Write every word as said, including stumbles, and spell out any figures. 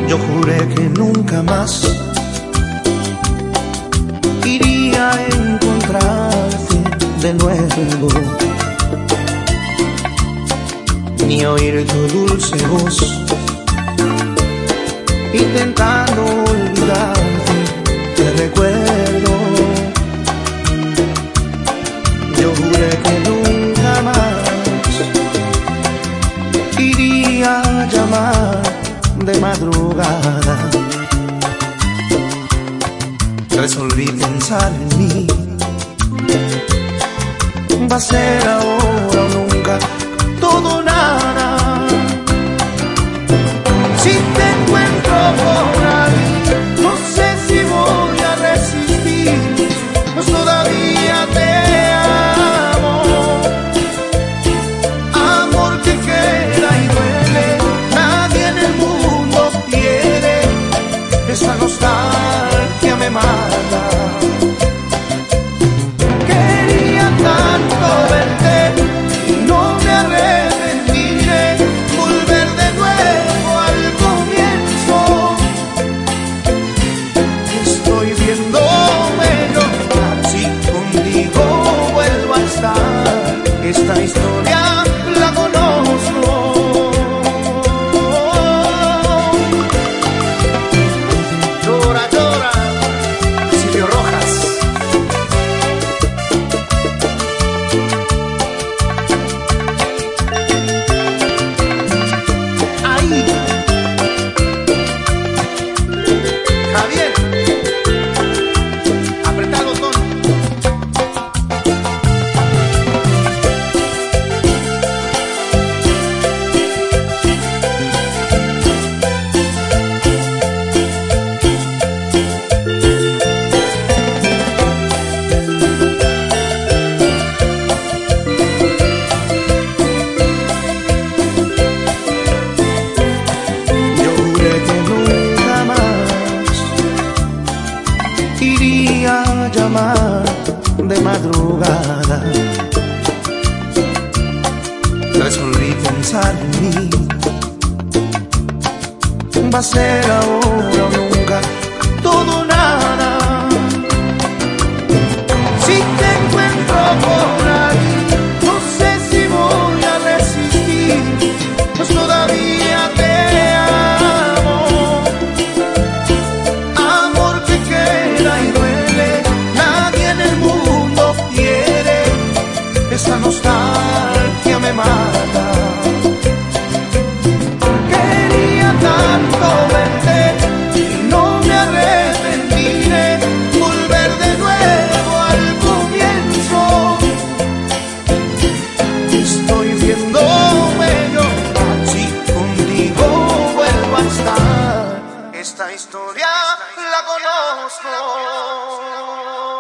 Yo juré que nunca más iría a encontrarte de nuevo, ni oír tu dulce voz intentando olvidarte. Te recuerdo, yo juré que nunca más iría a llamar de madrugada. Resolví pensar en mí, va a ser ahora o nunca, todo o nada. Si te encuentro por ahí, no sé si voy a resistir, pues todavía te amo. Amor que queda y duele, nadie en el mundo quiere. Esa nostalgia me mata. Quería tanto verte y no me arrepentiré. Volver de nuevo al comienzo. Estoy viéndome llorar, si contigo vuelvo a estar. Esta historia la conozco. Llora, llora, Silvio Rojas. Ahí, Javier, apretá el botón. Yo juré que nunca más iría a llamar de madrugada. Resolví pensar en mí, va a ser ahora o nunca, todo o nada. Si te encuentro por ahí, no sé si voy a resistir, pues todavía te amo. Amor que queda y duele, nadie en el mundo quiere. Esa nostalgia me mata. Quería tanto verte y no me arrepentiré. Volver de nuevo al comienzo. Estoy viéndome llorar, si contigo vuelvo a estar. Esta historia la conozco.